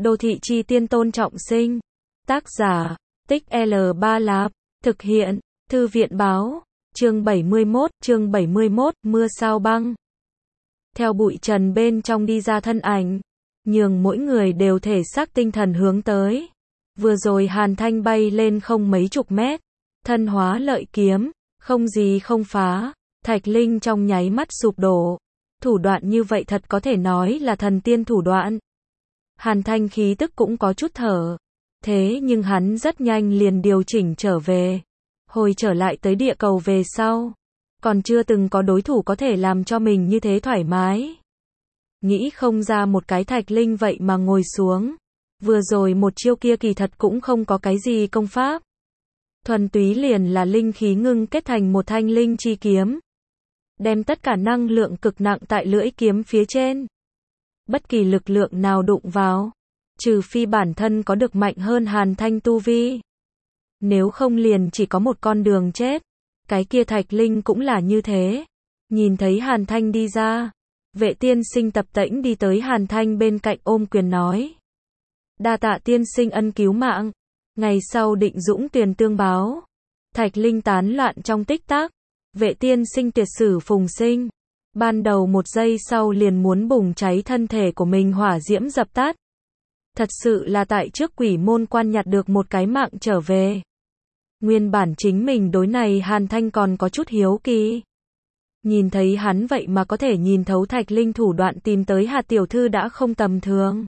Đô thị chi tiên Tôn Trọng Sinh. Tác giả, Tích L3 Lạp. Thực hiện, Thư viện báo. Chương 71, mưa sao băng. Theo bụi trần bên trong đi ra thân ảnh, nhường mỗi người đều thể xác tinh thần hướng tới. Vừa rồi Hàn Thanh bay lên không mấy chục mét, thân hóa lợi kiếm, không gì không phá, Thạch Linh trong nháy mắt sụp đổ. Thủ đoạn như vậy thật có thể nói là thần tiên thủ đoạn. Hàn Thanh khí tức cũng có chút thở, thế nhưng hắn rất nhanh liền điều chỉnh trở về. Hồi trở lại tới địa cầu về sau, còn chưa từng có đối thủ có thể làm cho mình như thế thoải mái. Nghĩ không ra một cái Thạch Linh vậy mà ngồi xuống. Vừa rồi một chiêu kia kỳ thật cũng không có cái gì công pháp. Thuần túy liền là linh khí ngưng kết thành một thanh linh chi kiếm. Đem tất cả năng lượng cực nặng tại lưỡi kiếm phía trên. Bất kỳ lực lượng nào đụng vào, trừ phi bản thân có được mạnh hơn Hàn Thanh tu vi. Nếu không liền chỉ có một con đường chết. Cái kia Thạch Linh cũng là như thế. Nhìn thấy Hàn Thanh đi ra, Vệ tiên sinh tập tễnh đi tới Hàn Thanh bên cạnh ôm quyền nói. Đa tạ tiên sinh ân cứu mạng. Ngày sau định dũng tuyền tương báo. Thạch Linh tán loạn trong tích tắc. Vệ tiên sinh tuyệt sử phùng sinh. Ban đầu một giây sau liền muốn bùng cháy thân thể của mình hỏa diễm dập tắt. Thật sự là tại trước quỷ môn quan nhặt được một cái mạng trở về. Nguyên bản chính mình đối này Hàn Thanh còn có chút hiếu kỳ. Nhìn thấy hắn vậy mà có thể nhìn thấu Thạch Linh thủ đoạn tìm tới Hà tiểu thư đã không tầm thường.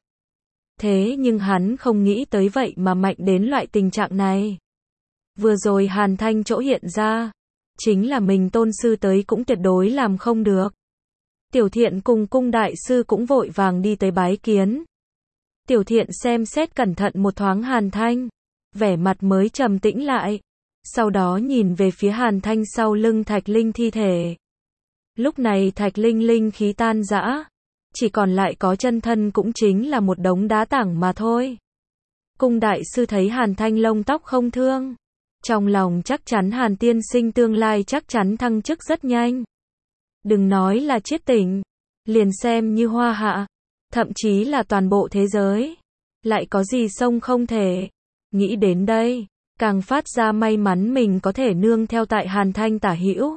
Thế nhưng hắn không nghĩ tới vậy mà mạnh đến loại tình trạng này. Vừa rồi Hàn Thanh chỗ hiện ra, chính là mình tôn sư tới cũng tuyệt đối làm không được. Tiểu Thiện cùng cung đại sư cũng vội vàng đi tới bái kiến. Tiểu Thiện xem xét cẩn thận một thoáng Hàn Thanh, vẻ mặt mới trầm tĩnh lại. Sau đó nhìn về phía Hàn Thanh sau lưng Thạch Linh thi thể. Lúc này Thạch Linh linh khí tan rã, chỉ còn lại có chân thân cũng chính là một đống đá tảng mà thôi. Cung đại sư thấy Hàn Thanh lông tóc không thương, trong lòng chắc chắn Hàn tiên sinh tương lai chắc chắn thăng chức rất nhanh. Đừng nói là chiết tỉnh, liền xem như hoa hạ, thậm chí là toàn bộ thế giới, lại có gì sông không thể. Nghĩ đến đây, càng phát ra may mắn mình có thể nương theo tại Hàn Thanh tả hữu.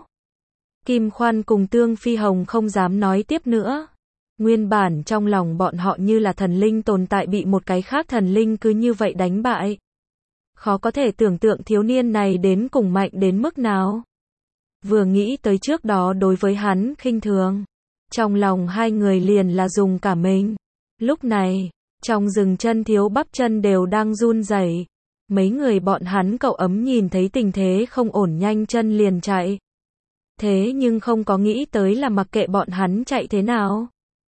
Kim Khoan cùng Tương Phi Hồng không dám nói tiếp nữa. Nguyên bản trong lòng bọn họ như là thần linh tồn tại bị một cái khác thần linh cứ như vậy đánh bại. Khó có thể tưởng tượng thiếu niên này đến cùng mạnh đến mức nào. Vừa nghĩ tới trước đó đối với hắn khinh thường, trong lòng hai người liền là dùng cả mình. Lúc này, trong rừng chân thiếu bắp chân đều đang run rẩy. Mấy người bọn hắn cậu ấm nhìn thấy tình thế không ổn nhanh chân liền chạy. Thế nhưng không có nghĩ tới là mặc kệ bọn hắn chạy thế nào,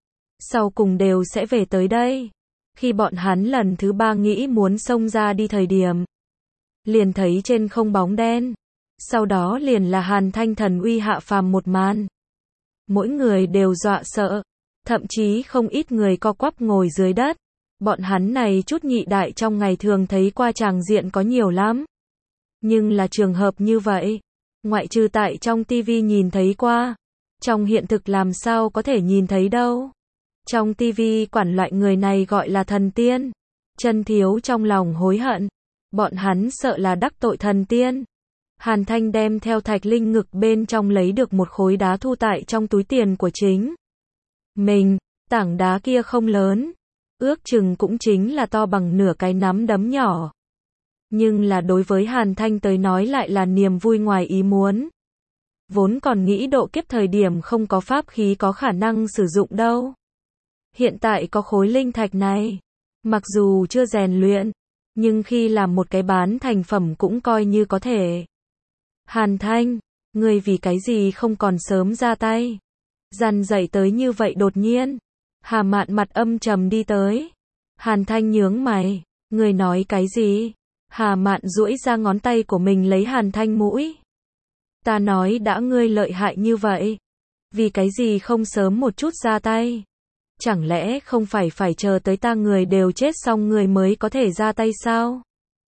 sau cùng đều sẽ về tới đây. Khi bọn hắn lần thứ ba nghĩ muốn xông ra đi thời điểm, liền thấy trên không bóng đen. Sau đó liền là Hàn Thanh thần uy hạ phàm một màn. Mỗi người đều dọa sợ, thậm chí không ít người co quắp ngồi dưới đất. Bọn hắn này chút nhị đại trong ngày thường thấy qua tràng diện có nhiều lắm. Nhưng là trường hợp như vậy, ngoại trừ tại trong tivi nhìn thấy qua, trong hiện thực làm sao có thể nhìn thấy đâu. Trong tivi quản loại người này gọi là thần tiên. Chân thiếu trong lòng hối hận, bọn hắn sợ là đắc tội thần tiên. Hàn Thanh đem theo Thạch Linh ngực bên trong lấy được một khối đá thu tại trong túi tiền của chính mình. Tảng đá kia không lớn, ước chừng cũng chính là to bằng nửa cái nắm đấm nhỏ. Nhưng là đối với Hàn Thanh tới nói lại là niềm vui ngoài ý muốn. Vốn còn nghĩ độ kiếp thời điểm không có pháp khí có khả năng sử dụng đâu. Hiện tại có khối linh thạch này, mặc dù chưa rèn luyện, nhưng khi làm một cái bán thành phẩm cũng coi như có thể. Hàn Thanh, ngươi vì cái gì không còn sớm ra tay? Dằn dậy tới như vậy đột nhiên. Hà Mạn mặt âm trầm đi tới. Hàn Thanh nhướng mày, ngươi nói cái gì? Hà Mạn duỗi ra ngón tay của mình lấy Hàn Thanh mũi. Ta nói đã ngươi lợi hại như vậy, vì cái gì không sớm một chút ra tay? Chẳng lẽ không phải chờ tới ta người đều chết xong người mới có thể ra tay sao?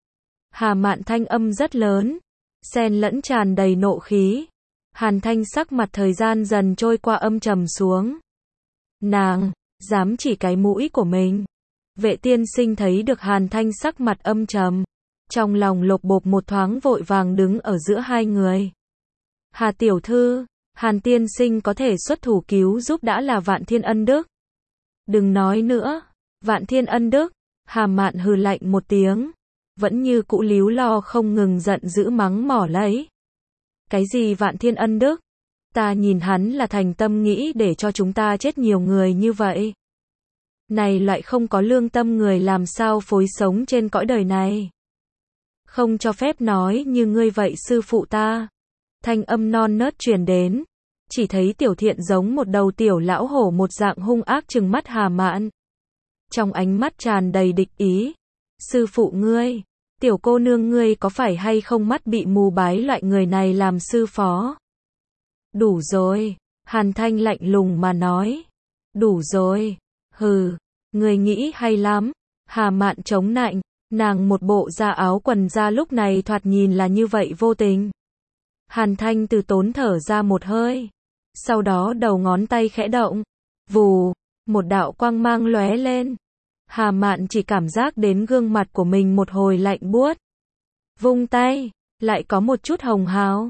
Hà Mạn thanh âm rất lớn, xen lẫn tràn đầy nộ khí. Hàn Thanh sắc mặt thời gian dần trôi qua âm trầm xuống. Nàng, dám chỉ cái mũi của mình. Vệ tiên sinh thấy được Hàn Thanh sắc mặt âm trầm, trong lòng lột bột một thoáng vội vàng đứng ở giữa hai người. Hà tiểu thư, Hàn tiên sinh có thể xuất thủ cứu giúp đã là vạn thiên ân đức. Đừng nói nữa, vạn thiên ân đức, Hà Mạn hừ lạnh một tiếng, vẫn như cũ líu lo không ngừng giận dữ mắng mỏ lấy. Cái gì vạn thiên ân đức? Ta nhìn hắn là thành tâm nghĩ để cho chúng ta chết nhiều người như vậy. Này loại không có lương tâm người làm sao phối sống trên cõi đời này. Không cho phép nói như ngươi vậy sư phụ ta. Thanh âm non nớt truyền đến, chỉ thấy Tiểu Thiện giống một đầu tiểu lão hổ một dạng hung ác trừng mắt Hà Mạn. Trong ánh mắt tràn đầy địch ý. Sư phụ ngươi, tiểu cô nương ngươi có phải hay không mắt bị mù bái loại người này làm sư phó? Đủ rồi, Hàn Thanh lạnh lùng mà nói. Đủ rồi, hừ, ngươi nghĩ hay lắm. Hà Mạn chống nạnh, nàng một bộ da áo quần da lúc này thoạt nhìn là như vậy vô tình. Hàn Thanh từ tốn thở ra một hơi, sau đó đầu ngón tay khẽ động, vù, một đạo quang mang lóe lên. Hà Mạn chỉ cảm giác đến gương mặt của mình một hồi lạnh buốt. Vung tay, lại có một chút hồng hào.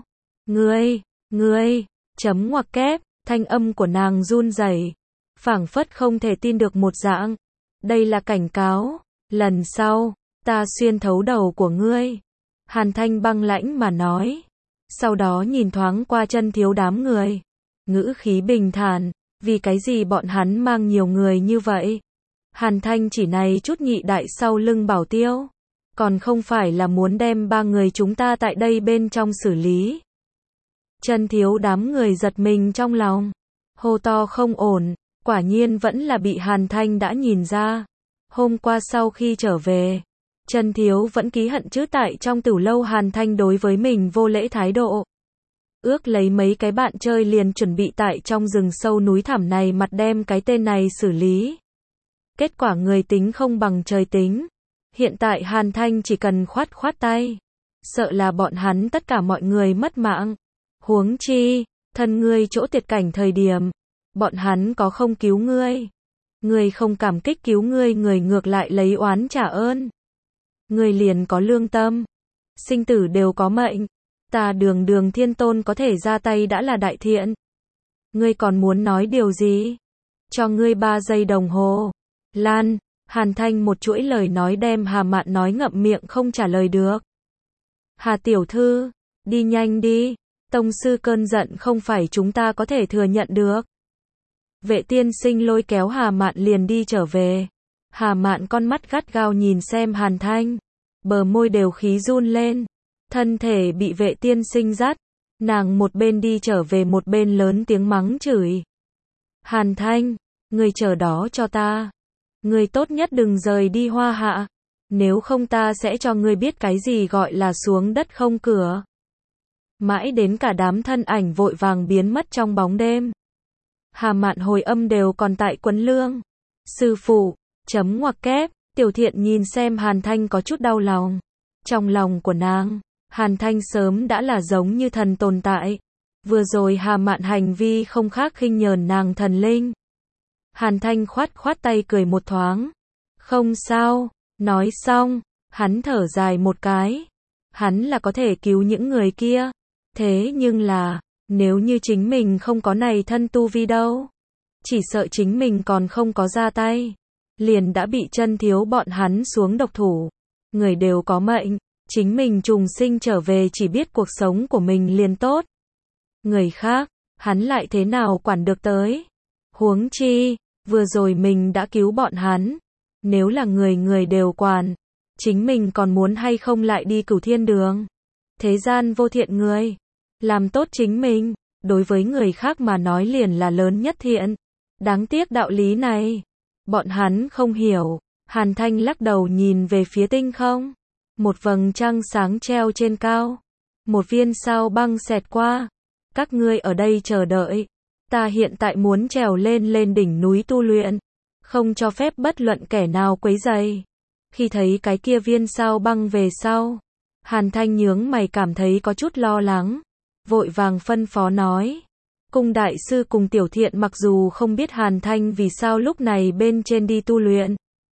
Ngươi, chấm ngoặc kép, thanh âm của nàng run rẩy, phảng phất không thể tin được một dạng. Đây là cảnh cáo, lần sau, ta xuyên thấu đầu của ngươi. Hàn Thanh băng lãnh mà nói. Sau đó nhìn thoáng qua Chân Thiếu đám người. Ngữ khí bình thản, vì cái gì bọn hắn mang nhiều người như vậy? Hàn Thanh chỉ này chút nhị đại sau lưng Bảo Tiêu. Còn không phải là muốn đem ba người chúng ta tại đây bên trong xử lý. Chân Thiếu đám người giật mình trong lòng. Hô to không ổn, quả nhiên vẫn là bị Hàn Thanh đã nhìn ra. Hôm qua sau khi trở về, Chân Thiếu vẫn ký hận chữ tại trong tửu lâu Hàn Thanh đối với mình vô lễ thái độ. Ước lấy mấy cái bạn chơi liền chuẩn bị tại trong rừng sâu núi thẳm này mặt đem cái tên này xử lý. Kết quả người tính không bằng trời tính. Hiện tại Hàn Thanh chỉ cần khoát tay. Sợ là bọn hắn tất cả mọi người mất mạng. Huống chi, thân ngươi chỗ tuyệt cảnh thời điểm. Bọn hắn có không cứu ngươi. Ngươi không cảm kích cứu ngươi, người ngược lại lấy oán trả ơn. Ngươi liền có lương tâm. Sinh tử đều có mệnh. Ta Đường Thiên Tôn có thể ra tay đã là đại thiện. Ngươi còn muốn nói điều gì? Cho ngươi 3 giây đồng hồ. Lan, Hàn Thanh một chuỗi lời nói đem Hà Mạn nói ngậm miệng không trả lời được. Hà tiểu thư, đi nhanh đi. Tông sư cơn giận không phải chúng ta có thể thừa nhận được. Vệ tiên sinh lôi kéo Hà Mạn liền đi trở về. Hà Mạn con mắt gắt gao nhìn xem Hàn Thanh. Bờ môi đều khí run lên. Thân thể bị vệ tiên sinh dắt. Nàng một bên đi trở về một bên lớn tiếng mắng chửi. Hàn Thanh, ngươi chờ đó cho ta. Ngươi tốt nhất đừng rời đi Hoa Hạ. Nếu không ta sẽ cho ngươi biết cái gì gọi là xuống đất không cửa. Mãi đến cả đám thân ảnh vội vàng biến mất trong bóng đêm. Hà Mạn hồi âm đều còn tại Quấn Lương. Sư phụ, chấm ngoặc kép, Tiểu Thiện nhìn xem Hàn Thanh có chút đau lòng. Trong lòng của nàng, Hàn Thanh sớm đã là giống như thần tồn tại. Vừa rồi Hà Mạn hành vi không khác khinh nhờn nàng thần linh. Hàn Thanh khoát tay cười một thoáng. Không sao, nói xong, hắn thở dài một cái. Hắn là có thể cứu những người kia. Thế nhưng là, nếu như chính mình không có này thân tu vi đâu. Chỉ sợ chính mình còn không có ra tay. Liền đã bị Chân Thiếu bọn hắn xuống độc thủ. Người đều có mệnh. Chính mình trùng sinh trở về chỉ biết cuộc sống của mình liền tốt. Người khác, hắn lại thế nào quản được tới. Huống chi, vừa rồi mình đã cứu bọn hắn. Nếu là người đều quản, chính mình còn muốn hay không lại đi Cửu Thiên Đường. Thế gian vô thiện người. Làm tốt chính mình, đối với người khác mà nói liền là lớn nhất thiện. Đáng tiếc đạo lý này, bọn hắn không hiểu. Hàn Thanh lắc đầu nhìn về phía tinh không. Một vầng trăng sáng treo trên cao. Một viên sao băng xẹt qua. Các ngươi ở đây chờ đợi. Ta hiện tại muốn trèo lên đỉnh núi tu luyện. Không cho phép bất luận kẻ nào quấy rầy. Khi thấy cái kia viên sao băng về sau, Hàn Thanh nhướng mày cảm thấy có chút lo lắng. Vội vàng phân phó nói. Cung đại sư cùng Tiểu Thiện mặc dù không biết Hàn Thanh vì sao lúc này bên trên đi tu luyện.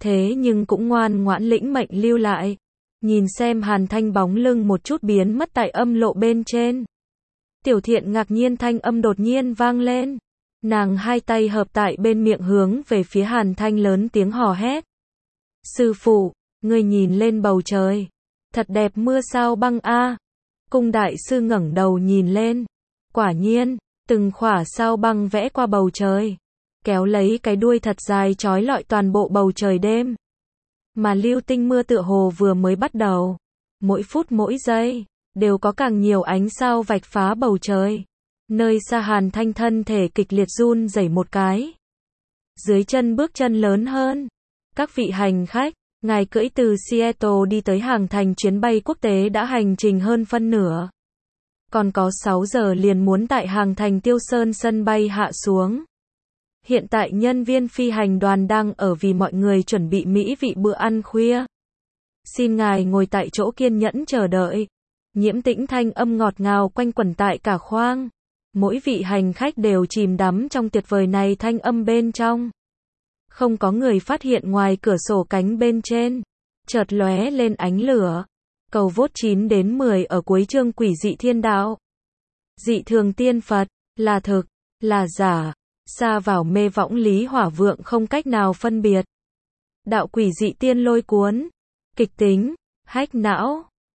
thế nhưng cũng ngoan ngoãn lĩnh mệnh lưu lại. Nhìn xem Hàn Thanh bóng lưng một chút biến mất tại âm lộ bên trên. Tiểu Thiện ngạc nhiên thanh âm đột nhiên vang lên. Nàng hai tay hợp tại bên miệng hướng về phía Hàn Thanh lớn tiếng hò hét. Sư phụ, ngươi nhìn lên bầu trời. Thật đẹp mưa sao băng a. Cung đại sư ngẩng đầu nhìn lên. Quả nhiên, từng khỏa sao băng vẽ qua bầu trời. Kéo lấy cái đuôi thật dài trói lọi toàn bộ bầu trời đêm. Mà lưu tinh mưa tựa hồ vừa mới bắt đầu. Mỗi phút mỗi giây, đều có càng nhiều ánh sao vạch phá bầu trời. Nơi xa Hàn Thanh thân thể kịch liệt run rẩy một cái. Dưới chân bước chân lớn hơn. Các vị hành khách, ngài cưỡi từ Seattle đi tới Hàng Thành chuyến bay quốc tế đã hành trình hơn phân nửa. Còn có 6 giờ liền muốn tại Hàng Thành Tiêu Sơn sân bay hạ xuống. Hiện tại nhân viên phi hành đoàn đang ở vì mọi người chuẩn bị mỹ vị bữa ăn khuya. Xin ngài ngồi tại chỗ kiên nhẫn chờ đợi. Nhiễm Tĩnh thanh âm ngọt ngào quanh quẩn tại cả khoang. Mỗi vị hành khách đều chìm đắm trong tuyệt vời này thanh âm bên trong. Không có người phát hiện ngoài cửa sổ cánh bên trên. Chợt lóe lên ánh lửa. Cầu vốt 9 đến 10 ở cuối chương Quỷ dị thiên đạo. Dị thường tiên Phật, là thực, là giả. Xa vào mê võng lý hỏa vượng không cách nào phân biệt. Đạo quỷ dị tiên lôi cuốn. Kịch tính, hách não.